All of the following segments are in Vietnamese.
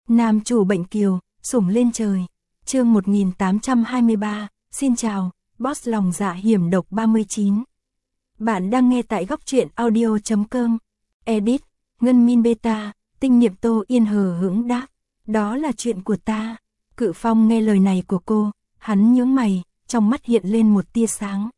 Nam chủ bệnh kiều, sủng lên trời. Chương 1823, xin chào, boss lòng dạ hiểm độc 39. Bạn đang nghe tại góc truyện audio.com. Edit, Ngân Min Beta, tinh niệm Tô Yên hờ hững đáp. Đó là chuyện của ta. Cự Phong nghe lời này của cô, hắn nhướng mày, trong mắt hiện lên một tia sáng.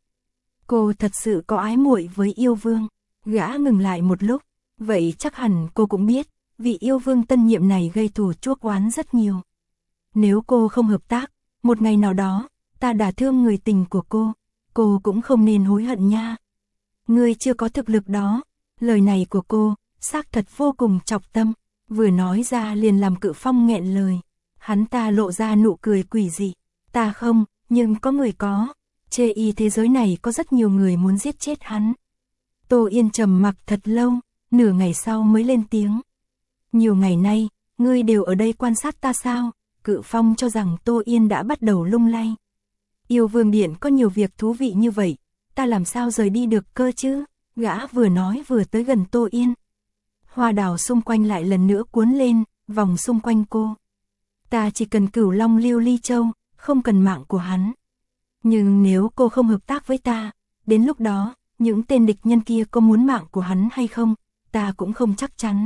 Cô thật sự có ái muội với yêu vương. Gã ngừng lại một lúc, vậy chắc hẳn cô cũng biết, vị yêu vương tân nhiệm này gây thù chuốc oán rất nhiều. Nếu cô không hợp tác, một ngày nào đó, ta đả thương người tình của cô cũng không nên hối hận nha. Ngươi chưa có thực lực đó. Lời này của cô, xác thật vô cùng chọc tâm, vừa nói ra liền làm Cự Phong nghẹn lời. Hắn ta lộ ra nụ cười quỷ dị. Ta không, nhưng có người có. Chê y thế giới này có rất nhiều người muốn giết chết hắn. Tô Yên trầm mặc thật lâu, nửa ngày sau mới lên tiếng. Nhiều ngày nay, ngươi đều ở đây quan sát ta sao? Cự Phong cho rằng Tô Yên đã bắt đầu lung lay. Yêu vương điện có nhiều việc thú vị như vậy, ta làm sao rời đi được cơ chứ? Gã vừa nói vừa tới gần Tô Yên. Hoa đào xung quanh lại lần nữa cuốn lên, vòng xung quanh cô. Ta chỉ cần Cửu Long Lưu Ly Châu, không cần mạng của hắn. Nhưng nếu cô không hợp tác với ta, đến lúc đó, những tên địch nhân kia có muốn mạng của hắn hay không, ta cũng không chắc chắn.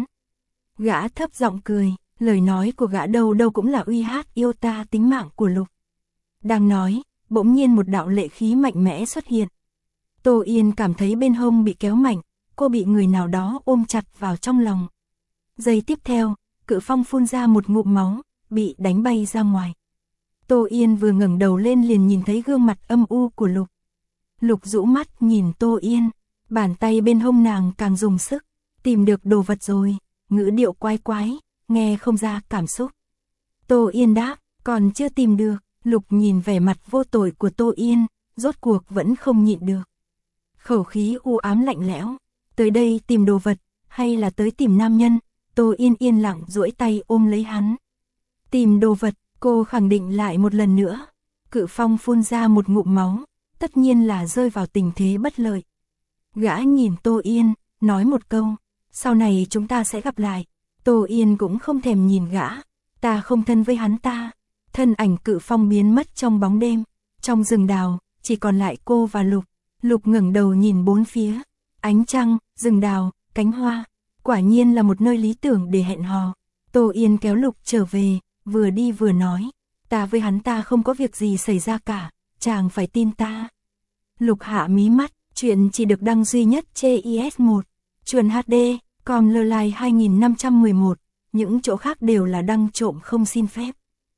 Gã thấp giọng cười, lời nói của gã đâu đâu cũng là uy hát yêu ta tính mạng của Lục. Đang nói, bỗng nhiên một đạo lệ khí mạnh mẽ xuất hiện. Tô Yên cảm thấy bên hông bị kéo mạnh, cô bị người nào đó ôm chặt vào trong lòng. Giây tiếp theo, Cự Phong phun ra một ngụm máu, bị đánh bay ra ngoài. Tô Yên vừa ngẩng đầu lên liền nhìn thấy gương mặt âm u của Lục. Lục rũ mắt nhìn Tô Yên, bàn tay bên hông nàng càng dùng sức. Tìm được đồ vật rồi, ngữ điệu quái quái, nghe không ra cảm xúc. Tô Yên đáp, còn chưa tìm được. Lục nhìn vẻ mặt vô tội của Tô Yên, rốt cuộc vẫn không nhịn được. Khẩu khí u ám lạnh lẽo, tới đây tìm đồ vật, hay là tới tìm nam nhân? Tô Yên yên lặng duỗi tay ôm lấy hắn. Tìm đồ vật, cô khẳng định lại một lần nữa. Cự Phong phun ra một ngụm máu, tất nhiên là rơi vào tình thế bất lợi. Gã nhìn Tô Yên, nói một câu, sau này chúng ta sẽ gặp lại. Tô Yên cũng không thèm nhìn gã, ta không thân với hắn ta. Thân ảnh Cự Phong biến mất trong bóng đêm, trong rừng đào, chỉ còn lại cô và Lục. Lục ngẩng đầu nhìn bốn phía, ánh trăng, rừng đào, cánh hoa, quả nhiên là một nơi lý tưởng để hẹn hò. Tô Yên kéo Lục trở về, vừa đi vừa nói, ta với hắn ta không có việc gì xảy ra cả, chàng phải tin ta. Lục hạ mí mắt, chuyện chỉ được đăng duy nhất trên IS1, Chuồn HD, com lơ lai 2511, những chỗ khác đều là đăng trộm không xin phép.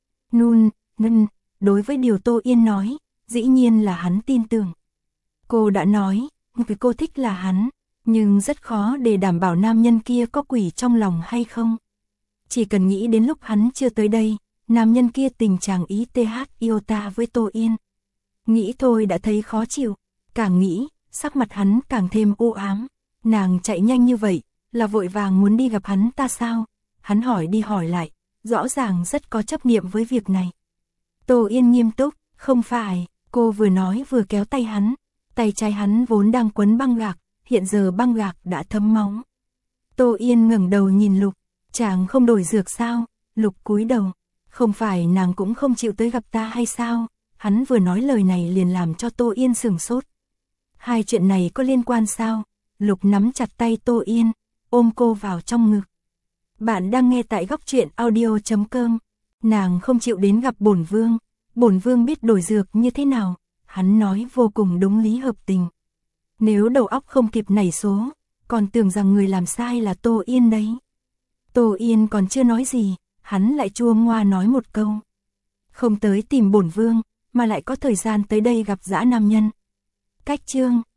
Đối với điều Tô Yên nói, dĩ nhiên là hắn tin tưởng. Cô đã nói, vì cô thích là hắn, nhưng rất khó để đảm bảo nam nhân kia có quỷ trong lòng hay không. Chỉ cần nghĩ đến lúc hắn chưa tới đây, nam nhân kia tình chàng ý TH yêu ta với Tô Yên. Nghĩ thôi đã thấy khó chịu, càng nghĩ, sắc mặt hắn càng thêm u ám. Nàng chạy nhanh như vậy, là vội vàng muốn đi gặp hắn ta sao? Hắn hỏi đi hỏi lại, rõ ràng rất có chấp niệm với việc này. Tô Yên nghiêm túc, không phải, cô vừa nói vừa kéo tay hắn. Tay trái hắn vốn đang quấn băng gạc, hiện giờ băng gạc đã thấm máu. Tô Yên ngẩng đầu nhìn Lục, chàng không đổi dược sao? Lục cúi đầu, không phải nàng cũng không chịu tới gặp ta hay sao? Hắn vừa nói lời này liền làm cho Tô Yên sửng sốt. Hai chuyện này có liên quan sao? Lục nắm chặt tay Tô Yên, ôm cô vào trong ngực. Bạn đang nghe tại góc truyện audio.com. Nàng không chịu đến gặp bổn vương. Bổn vương biết đổi dược như thế nào. Hắn nói vô cùng đúng lý hợp tình. Nếu đầu óc không kịp nảy số, còn tưởng rằng người làm sai là Tô Yên đấy. Tô Yên còn chưa nói gì, hắn lại chua ngoa nói một câu. Không tới tìm bổn vương, mà lại có thời gian tới đây gặp dã nam nhân. Cách chương